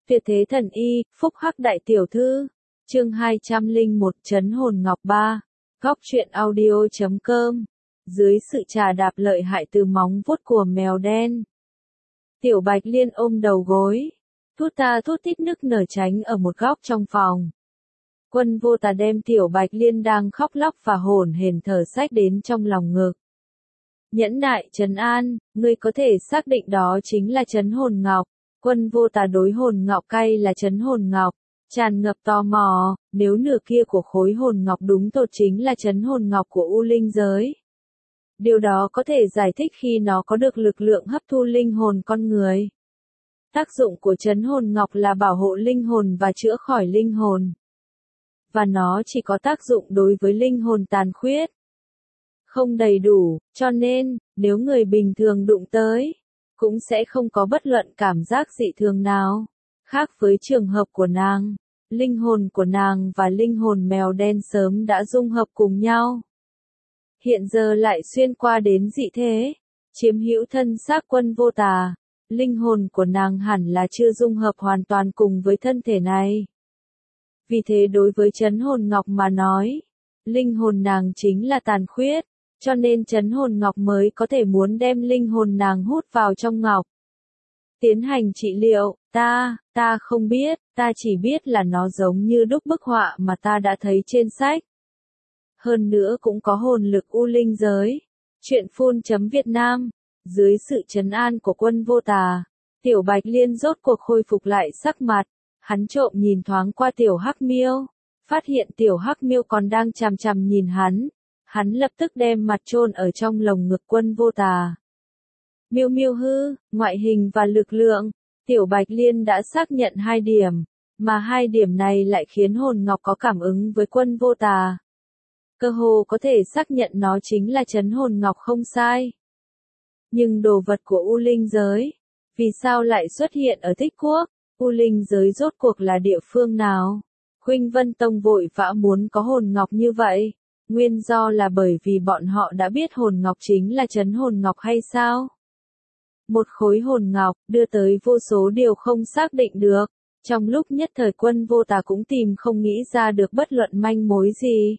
Tuyệt thế thần y, phúc hắc đại tiểu thư. Chương 201 Trấn hồn ngọc 3. Góc truyện audio.com. Dưới sự trà đạp lợi hại từ móng vuốt của mèo đen, Tiểu Bạch Liên ôm đầu gối, thút tha thút thít nức nở tránh ở một góc trong phòng. Quân Vô Tà đem Tiểu Bạch Liên đang khóc lóc và hổn hển thở xách đến trong lòng ngực. Nhẫn nại trấn an, ngươi có thể xác định đó chính là trấn hồn ngọc. Quân Vô Tà đối hồn ngọc cay là trấn hồn ngọc, tràn ngập tò mò, nếu nửa kia của khối hồn ngọc đúng tột chính là trấn hồn ngọc của U Linh giới. Điều đó có thể giải thích khi nó có được lực lượng hấp thu linh hồn con người. Tác dụng của trấn hồn ngọc là bảo hộ linh hồn và chữa khỏi linh hồn. Và nó chỉ có tác dụng đối với linh hồn tàn khuyết, không đầy đủ, cho nên, nếu người bình thường đụng tới, cũng sẽ không có bất luận cảm giác dị thường nào. Khác với trường hợp của nàng, linh hồn của nàng và linh hồn mèo đen sớm đã dung hợp cùng nhau. Hiện giờ lại xuyên qua đến dị thế, chiếm hữu thân xác Quân Vô Tà, linh hồn của nàng hẳn là chưa dung hợp hoàn toàn cùng với thân thể này. Vì thế đối với trấn hồn ngọc mà nói, linh hồn nàng chính là tàn khuyết, cho nên trấn hồn ngọc mới có thể muốn đem linh hồn nàng hút vào trong ngọc. Tiến hành trị liệu, ta không biết, ta chỉ biết là nó giống như đúc bức họa mà ta đã thấy trên sách. Hơn nữa cũng có hồn lực U Linh giới. Truyện phun.Việt Nam. Dưới sự trấn an của Quân Vô Tà, Tiểu Bạch Liên rốt cuộc khôi phục lại sắc mặt. Hắn trộm nhìn thoáng qua Tiểu Hắc Miêu, phát hiện Tiểu Hắc Miêu còn đang chằm chằm nhìn hắn. Hắn lập tức đem mặt chôn ở trong lồng ngực Quân Vô Tà. Miêu Miêu hư, ngoại hình và lực lượng, Tiểu Bạch Liên đã xác nhận 2 điểm, mà 2 điểm này lại khiến hồn ngọc có cảm ứng với Quân Vô Tà. Cơ hồ có thể xác nhận nó chính là trấn hồn ngọc không sai. Nhưng đồ vật của U Linh giới, vì sao lại xuất hiện ở Thích Quốc? U Linh giới rốt cuộc là địa phương nào? Khuynh Vân Tông vội vã muốn có hồn ngọc như vậy. Nguyên do là bởi vì bọn họ đã biết hồn ngọc chính là trấn hồn ngọc hay sao? Một khối hồn ngọc, đưa tới vô số điều không xác định được. Trong lúc nhất thời Quân Vô Tà cũng tìm không nghĩ ra được bất luận manh mối gì.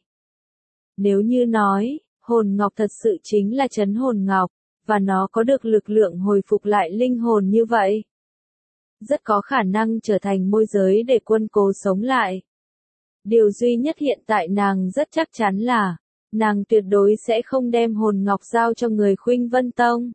Nếu như nói, hồn ngọc thật sự chính là trấn hồn ngọc, và nó có được lực lượng hồi phục lại linh hồn như vậy, rất có khả năng trở thành môi giới để Quân Cố sống lại. Điều duy nhất hiện tại nàng rất chắc chắn là, nàng tuyệt đối sẽ không đem hồn ngọc giao cho người Khuynh Vân Tông.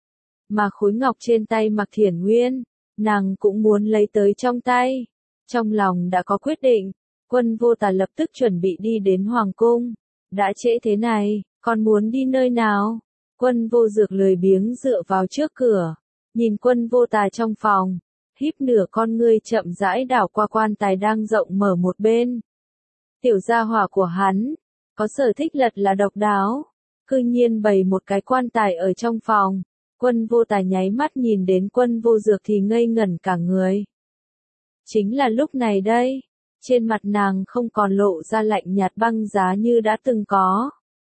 Mà khối ngọc trên tay Mạc Thiển Nguyên, nàng cũng muốn lấy tới trong tay. Trong lòng đã có quyết định, Quân Vô Tà lập tức chuẩn bị đi đến Hoàng Cung. Đã trễ thế này, còn muốn đi nơi nào? Quân Vô Dược lười biếng dựa vào trước cửa, nhìn Quân Vô Tà trong phòng, híp nửa con ngươi chậm rãi đảo qua quan tài đang rộng mở một bên. Tiểu gia hỏa của hắn, có sở thích lật là độc đáo, cư nhiên bày một cái quan tài ở trong phòng. Quân Vô Tà nháy mắt nhìn đến Quân Vô Dược thì ngây ngẩn cả người. Chính là lúc này đây, trên mặt nàng không còn lộ ra lạnh nhạt băng giá như đã từng có,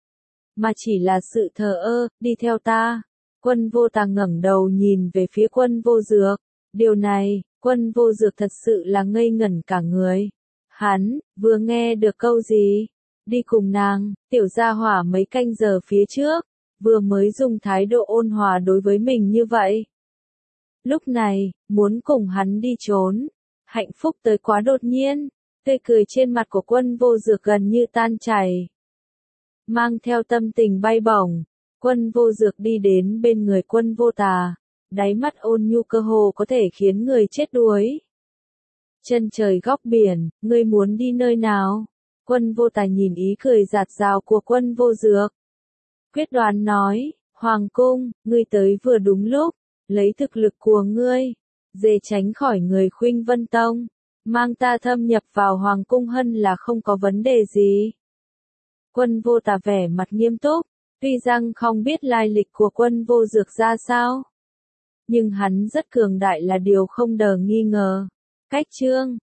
mà chỉ là sự thờ ơ. Đi theo ta. Quân Vô Tà ngẩng đầu nhìn về phía Quân Vô Dược. Điều này, Quân Vô Dược thật sự là ngây ngẩn cả người. Hắn, vừa nghe được câu gì? Đi cùng nàng, tiểu gia hỏa mấy canh giờ phía trước, vừa mới dùng thái độ ôn hòa đối với mình như vậy. Lúc này, muốn cùng hắn đi trốn. Hạnh phúc tới quá đột nhiên, tươi cười trên mặt của Quân Vô Dược gần như tan chảy. Mang theo tâm tình bay bổng, Quân Vô Dược đi đến bên người Quân Vô Tà, đáy mắt ôn nhu cơ hồ có thể khiến người chết đuối. Chân trời góc biển, ngươi muốn đi nơi nào? Quân Vô Tà nhìn ý cười rạt rào của Quân Vô Dược, quyết đoán nói, Hoàng Cung, ngươi tới vừa đúng lúc, lấy thực lực của ngươi, dễ tránh khỏi người Khuynh Vân Tông, mang ta thâm nhập vào Hoàng Cung hân là không có vấn đề gì. Quân Vô Tà vẻ mặt nghiêm túc, tuy rằng không biết lai lịch của Quân Vô Dược ra sao, nhưng hắn rất cường đại là điều không đờ nghi ngờ. Cách chương